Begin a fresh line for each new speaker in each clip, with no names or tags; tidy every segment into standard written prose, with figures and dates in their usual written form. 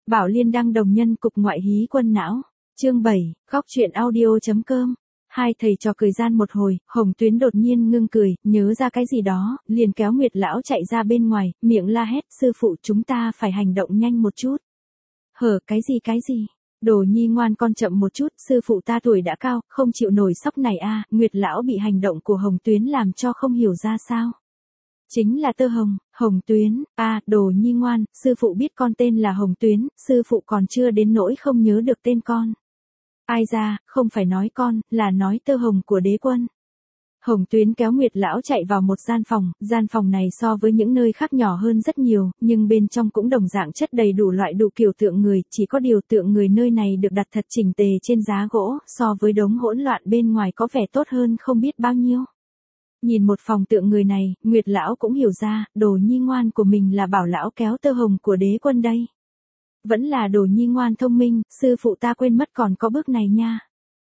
Bảo Liên đăng đồng nhân cục ngoại hí quân não. Chương 7, góc truyện audio.com. Hai thầy trò cười gian một hồi, Hồng Tuyến đột nhiên ngưng cười, nhớ ra cái gì đó, liền kéo Nguyệt lão chạy ra bên ngoài, miệng la hét, sư phụ chúng ta phải hành động nhanh một chút. Hở cái gì? Đồ nhi ngoan con chậm một chút, sư phụ ta tuổi đã cao, không chịu nổi sốc này a. Nguyệt lão bị hành động của Hồng Tuyến làm cho không hiểu ra sao. Chính là Tơ Hồng, Hồng Tuyến, Đồ nhi ngoan, sư phụ biết con tên là Hồng Tuyến, sư phụ còn chưa đến nỗi không nhớ được tên con. Ai ra, không phải nói con, là nói Tơ Hồng của đế quân. Hồng Tuyến kéo Nguyệt lão chạy vào một gian phòng này so với những nơi khác nhỏ hơn rất nhiều, nhưng bên trong cũng đồng dạng chất đầy đủ loại đủ kiểu tượng người, chỉ có điều tượng người nơi này được đặt thật chỉnh tề trên giá gỗ, so với đống hỗn loạn bên ngoài có vẻ tốt hơn không biết bao nhiêu. Nhìn một phòng tượng người này, Nguyệt lão cũng hiểu ra, đồ nhi ngoan của mình là bảo lão kéo Tơ Hồng của đế quân đây. Vẫn là đồ nhi ngoan thông minh, sư phụ ta quên mất còn có bước này nha.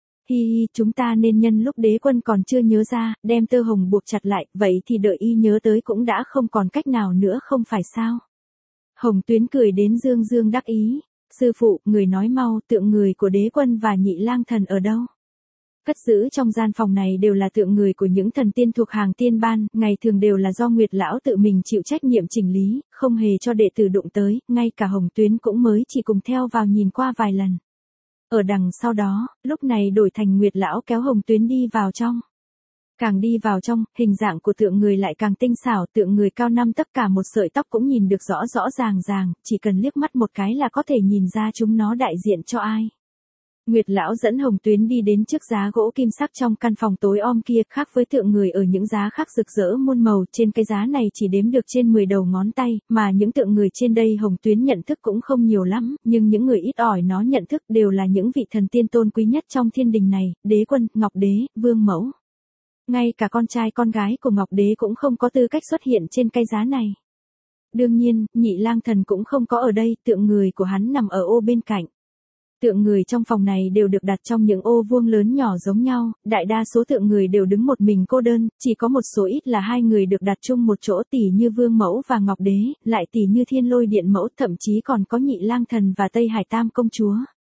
Hi, chúng ta nên nhân lúc đế quân còn chưa nhớ ra, đem Tơ Hồng buộc chặt lại, vậy thì đợi y nhớ tới cũng đã không còn cách nào nữa không phải sao. Hồng Tuyến cười đến dương đắc ý, sư phụ, người nói mau, tượng người của đế quân và Nhị Lang Thần ở đâu? Cất giữ trong gian phòng này đều là tượng người của những thần tiên thuộc hàng tiên ban, ngày thường đều là do Nguyệt lão tự mình chịu trách nhiệm chỉnh lý, không hề cho đệ tử đụng tới, ngay cả Hồng Tuyến cũng mới chỉ cùng theo vào nhìn qua vài lần. Ở đằng sau đó, lúc này đổi thành Nguyệt lão kéo Hồng Tuyến đi vào trong. Càng đi vào trong, hình dạng của tượng người lại càng tinh xảo, tượng người cao 5 tấc cả một sợi tóc cũng nhìn được rõ ràng, chỉ cần liếc mắt một cái là có thể nhìn ra chúng nó đại diện cho ai. Nguyệt lão dẫn Hồng Tuyến đi đến trước giá gỗ kim sắc trong căn phòng tối om kia, khác với tượng người ở những giá khác rực rỡ muôn màu, trên cái giá này chỉ đếm được trên 10 đầu ngón tay, mà những tượng người trên đây Hồng Tuyến nhận thức cũng không nhiều lắm, nhưng những người ít ỏi nó nhận thức đều là những vị thần tiên tôn quý nhất trong thiên đình này, đế quân, Ngọc Đế, Vương Mẫu. Ngay cả con trai con gái của Ngọc Đế cũng không có tư cách xuất hiện trên cái giá này. Đương nhiên, Nhị Lang Thần cũng không có ở đây, tượng người của hắn nằm ở ô bên cạnh. Tượng người trong phòng này đều được đặt trong những ô vuông lớn nhỏ giống nhau, đại đa số tượng người đều đứng một mình cô đơn, chỉ có một số ít là hai người được đặt chung một chỗ, tỉ như Vương Mẫu và Ngọc Đế, lại tỉ như Thiên Lôi Điện Mẫu, thậm chí còn có Nhị Lang Thần và Tây Hải Tam Công Chúa.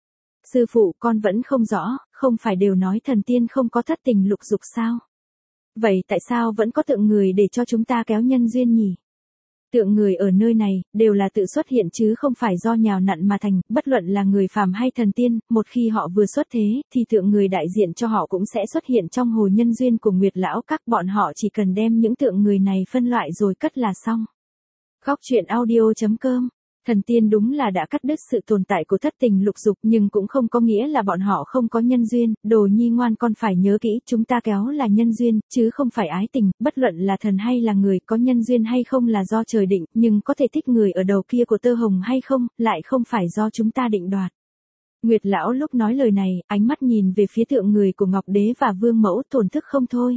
Sư phụ, con vẫn không rõ, không phải đều nói thần tiên không có thất tình lục dục sao? Vậy tại sao vẫn có tượng người để cho chúng ta kéo nhân duyên nhỉ? Tượng người ở nơi này, đều là tự xuất hiện chứ không phải do nhào nặn mà thành, bất luận là người phàm hay thần tiên, một khi họ vừa xuất thế, thì tượng người đại diện cho họ cũng sẽ xuất hiện trong hồ nhân duyên của Nguyệt lão, các bọn họ chỉ cần đem những tượng người này phân loại rồi cất là xong. Góc truyện audio.com. Thần tiên đúng là đã cắt đứt sự tồn tại của thất tình lục dục, nhưng cũng không có nghĩa là bọn họ không có nhân duyên, đồ nhi ngoan con phải nhớ kỹ, chúng ta kéo là nhân duyên, chứ không phải ái tình, bất luận là thần hay là người, có nhân duyên hay không là do trời định, nhưng có thể thích người ở đầu kia của Tơ Hồng hay không, lại không phải do chúng ta định đoạt. Nguyệt lão lúc nói lời này, ánh mắt nhìn về phía tượng người của Ngọc Đế và Vương Mẫu, thổn thức không thôi.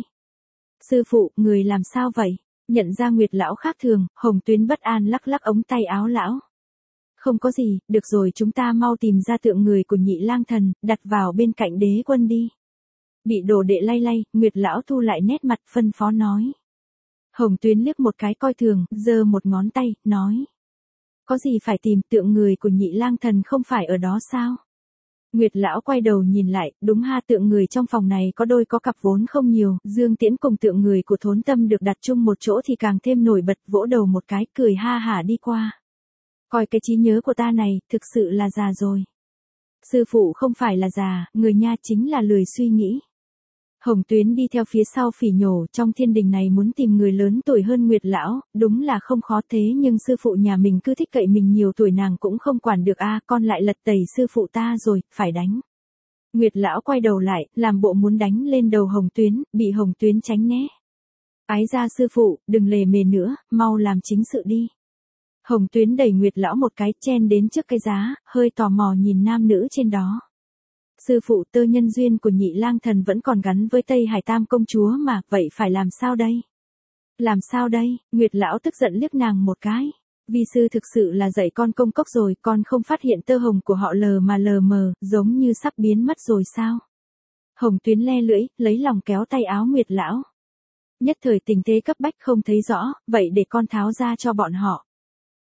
Sư phụ, người làm sao vậy? Nhận ra Nguyệt lão khác thường, Hồng Tuyến bất an lắc ống tay áo lão. Không có gì, được rồi, chúng ta mau tìm ra tượng người của Nhị Lang Thần, đặt vào bên cạnh đế quân đi. Bị đồ đệ lay, Nguyệt lão thu lại nét mặt, phân phó nói. Hồng Tuyến liếc một cái coi thường, giơ một ngón tay, nói. Có gì phải tìm, tượng người của Nhị Lang Thần không phải ở đó sao? Nguyệt lão quay đầu nhìn lại, đúng ha, tượng người trong phòng này có đôi có cặp vốn không nhiều, Dương Tiễn cùng tượng người của Thốn Tâm được đặt chung một chỗ thì càng thêm nổi bật, vỗ đầu một cái, cười ha hả đi qua. Coi cái trí nhớ của ta này, thực sự là già rồi. Sư phụ không phải là già, người nha chính là lười suy nghĩ. Hồng Tuyến đi theo phía sau phỉ nhổ, trong thiên đình này muốn tìm người lớn tuổi hơn Nguyệt lão, đúng là không khó, thế nhưng sư phụ nhà mình cứ thích cậy mình nhiều tuổi nàng cũng không quản được con lại lật tẩy sư phụ ta rồi, phải đánh. Nguyệt lão quay đầu lại, làm bộ muốn đánh lên đầu Hồng Tuyến, bị Hồng Tuyến tránh né. Ái ra sư phụ, đừng lề mề nữa, mau làm chính sự đi. Hồng Tuyến đẩy Nguyệt lão một cái, chen đến trước cái giá, hơi tò mò nhìn nam nữ trên đó. Sư phụ, Tơ nhân duyên của Nhị Lang Thần vẫn còn gắn với Tây Hải Tam Công Chúa mà, vậy phải làm sao đây? Làm sao đây? Nguyệt lão tức giận liếc nàng một cái. Vi sư thực sự là dạy con công cốc rồi, con không phát hiện Tơ Hồng của họ lờ mờ, giống như sắp biến mất rồi sao? Hồng Tuyến le lưỡi, lấy lòng kéo tay áo Nguyệt lão. Nhất thời tình thế cấp bách không thấy rõ, vậy để con tháo ra cho bọn họ.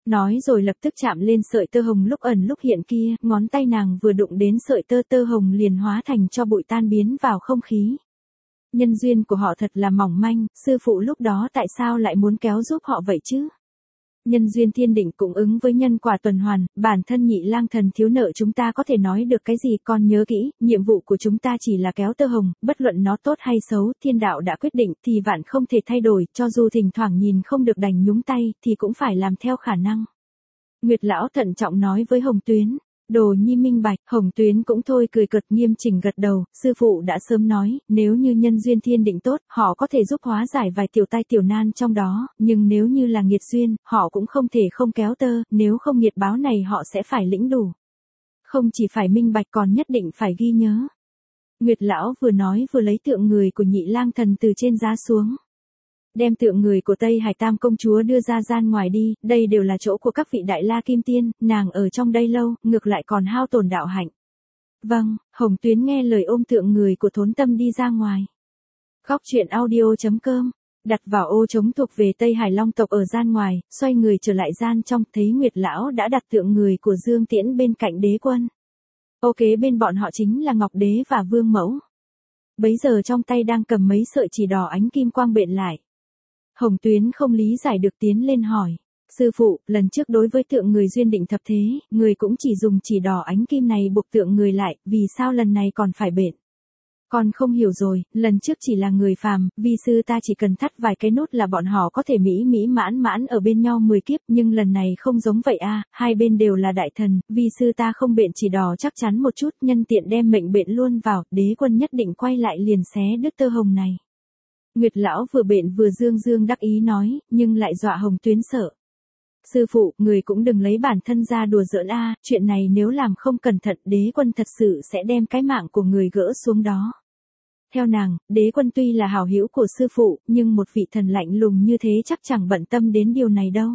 Nói rồi lập tức chạm lên sợi tơ hồng lúc ẩn lúc hiện kia, ngón tay nàng vừa đụng đến sợi tơ hồng liền hóa thành cho bụi tan biến vào không khí. Nhân duyên của họ thật là mỏng manh, sư phụ lúc đó tại sao lại muốn kéo giúp họ vậy chứ? Nhân duyên thiên định cũng ứng với nhân quả tuần hoàn, bản thân Nhị Lang Thần thiếu nợ chúng ta có thể nói được cái gì, con nhớ kỹ, nhiệm vụ của chúng ta chỉ là kéo tơ hồng, bất luận nó tốt hay xấu, thiên đạo đã quyết định thì vạn không thể thay đổi, cho dù thỉnh thoảng nhìn không được đành nhúng tay, thì cũng phải làm theo khả năng. Nguyệt lão thận trọng nói với Hồng Tuyến. Đồ nhi minh bạch, Hồng Tuyến cũng thôi cười cợt nghiêm chỉnh gật đầu, sư phụ đã sớm nói, nếu như nhân duyên thiên định tốt, họ có thể giúp hóa giải vài tiểu tai tiểu nan trong đó, nhưng nếu như là nghiệt duyên, họ cũng không thể không kéo tơ, nếu không nghiệt báo này họ sẽ phải lĩnh đủ. Không chỉ phải minh bạch còn nhất định phải ghi nhớ. Nguyệt lão vừa nói vừa lấy tượng người của Nhị Lang Thần từ trên giá xuống. Đem tượng người của Tây Hải Tam công chúa đưa ra gian ngoài đi, đây đều là chỗ của các vị đại la kim tiên, nàng ở trong đây lâu, ngược lại còn hao tổn đạo hạnh. Vâng, Hồng Tuyến nghe lời ôm tượng người của Thốn Tâm đi ra ngoài. Góc truyện audio.com, đặt vào ô trống thuộc về Tây Hải Long tộc ở gian ngoài, xoay người trở lại gian trong, thấy Nguyệt lão đã đặt tượng người của Dương Tiễn bên cạnh đế quân. Ô kế bên bọn họ chính là Ngọc Đế và Vương Mẫu. Bấy giờ trong tay đang cầm mấy sợi chỉ đỏ ánh kim quang bện lại. Hồng Tuyến không lý giải được tiến lên hỏi. Sư phụ, lần trước đối với tượng người duyên định thập thế, người cũng chỉ dùng chỉ đỏ ánh kim này buộc tượng người lại, vì sao lần này còn phải bện? Con không hiểu rồi, lần trước chỉ là người phàm, vi sư ta chỉ cần thắt vài cái nút là bọn họ có thể mỹ mỹ mãn mãn ở bên nhau 10 kiếp, nhưng lần này không giống vậy a, hai bên đều là đại thần, vi sư ta không bện chỉ đỏ chắc chắn một chút, nhân tiện đem mệnh bện luôn vào, đế quân nhất định quay lại liền xé đứt tơ hồng này. Nguyệt lão vừa bện vừa dương đắc ý nói, nhưng lại dọa Hồng Tuyến sợ. Sư phụ, người cũng đừng lấy bản thân ra đùa giỡn a, chuyện này nếu làm không cẩn thận, đế quân thật sự sẽ đem cái mạng của người gỡ xuống đó. Theo nàng, đế quân tuy là hảo hữu của sư phụ, nhưng một vị thần lạnh lùng như thế chắc chẳng bận tâm đến điều này đâu.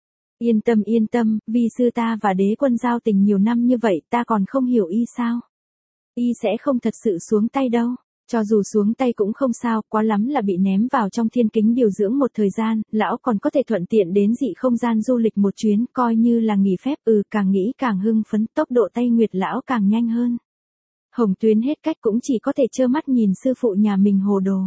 Yên tâm, vì sư ta và đế quân giao tình nhiều năm như vậy, ta còn không hiểu y sao? Y sẽ không thật sự xuống tay đâu. Cho dù xuống tay cũng không sao, quá lắm là bị ném vào trong thiên kính điều dưỡng một thời gian, lão còn có thể thuận tiện đến dị không gian du lịch một chuyến, coi như là nghỉ phép, càng nghĩ càng hưng phấn, tốc độ tay Nguyệt lão càng nhanh hơn. Hồng Tuyến hết cách cũng chỉ có thể trơ mắt nhìn sư phụ nhà mình hồ đồ.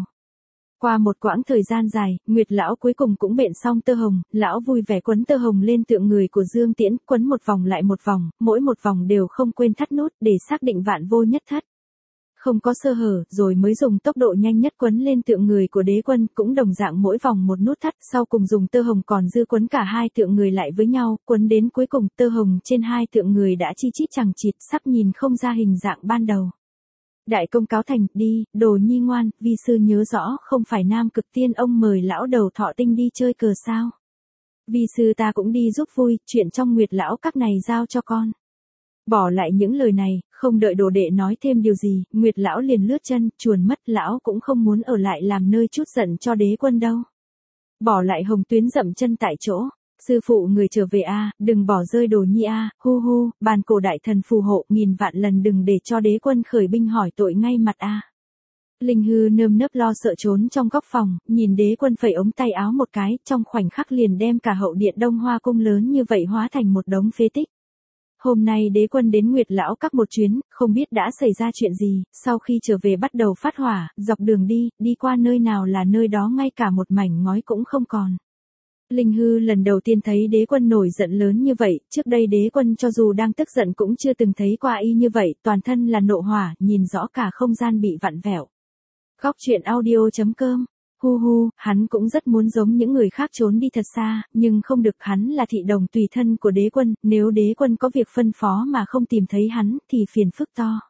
Qua một quãng thời gian dài, Nguyệt lão cuối cùng cũng bện xong tơ hồng, lão vui vẻ quấn tơ hồng lên tượng người của Dương Tiễn, quấn một vòng lại một vòng, mỗi một vòng đều không quên thắt nút để xác định vạn vô nhất thất. Không có sơ hở, rồi mới dùng tốc độ nhanh nhất quấn lên tượng người của đế quân, cũng đồng dạng mỗi vòng một nút thắt, sau cùng dùng tơ hồng còn dư quấn cả hai tượng người lại với nhau, quấn đến cuối cùng tơ hồng trên hai tượng người đã chi chít chằng chịt, sắp nhìn không ra hình dạng ban đầu. Đại công cáo thành, đi, đồ nhi ngoan, vi sư nhớ rõ, không phải Nam Cực Tiên ông mời lão đầu Thọ Tinh đi chơi cờ sao? Vi sư ta cũng đi giúp vui, chuyện trong Nguyệt lão các này giao cho con. Bỏ lại những lời này, không đợi đồ đệ nói thêm điều gì, Nguyệt lão liền lướt chân, chuồn mất, lão cũng không muốn ở lại làm nơi chút giận cho đế quân đâu. Bỏ lại Hồng Tuyến dậm chân tại chỗ. Sư phụ người trở về a, đừng bỏ rơi đồ nhi a, hu hu, bàn cổ đại thần phù hộ, nghìn vạn lần đừng để cho đế quân khởi binh hỏi tội ngay mặt a. Linh Hư nơm nớp lo sợ trốn trong góc phòng, nhìn đế quân phẩy ống tay áo một cái, trong khoảnh khắc liền đem cả hậu điện Đông Hoa cung lớn như vậy hóa thành một đống phế tích. Hôm nay đế quân đến Nguyệt lão các một chuyến, không biết đã xảy ra chuyện gì, sau khi trở về bắt đầu phát hỏa, dọc đường đi qua nơi nào là nơi đó ngay cả một mảnh ngói cũng không còn. Linh Hư lần đầu tiên thấy đế quân nổi giận lớn như vậy, trước đây đế quân cho dù đang tức giận cũng chưa từng thấy qua y như vậy, toàn thân là nộ hỏa, nhìn rõ cả không gian bị vặn vẹo. Góc truyện audio.com. Hu hu, hắn cũng rất muốn giống những người khác trốn đi thật xa, nhưng không được, hắn là thị đồng tùy thân của đế quân, nếu đế quân có việc phân phó mà không tìm thấy hắn, thì phiền phức to.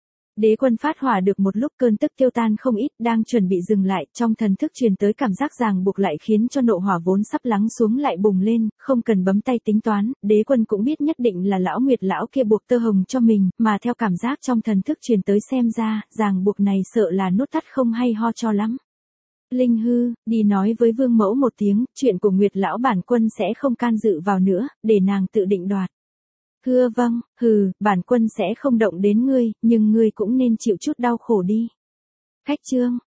Đế quân phát hỏa được một lúc cơn tức tiêu tan không ít, đang chuẩn bị dừng lại, trong thần thức truyền tới cảm giác ràng buộc lại khiến cho nộ hỏa vốn sắp lắng xuống lại bùng lên, không cần bấm tay tính toán, đế quân cũng biết nhất định là lão Nguyệt lão kia buộc tơ hồng cho mình, mà theo cảm giác trong thần thức truyền tới xem ra, ràng buộc này sợ là nút thắt không hay ho cho lắm. Linh Hư, đi nói với Vương Mẫu một tiếng, chuyện của Nguyệt lão bản quân sẽ không can dự vào nữa, để nàng tự định đoạt. Thưa vâng, bản quân sẽ không động đến ngươi, nhưng ngươi cũng nên chịu chút đau khổ đi. Khách chương.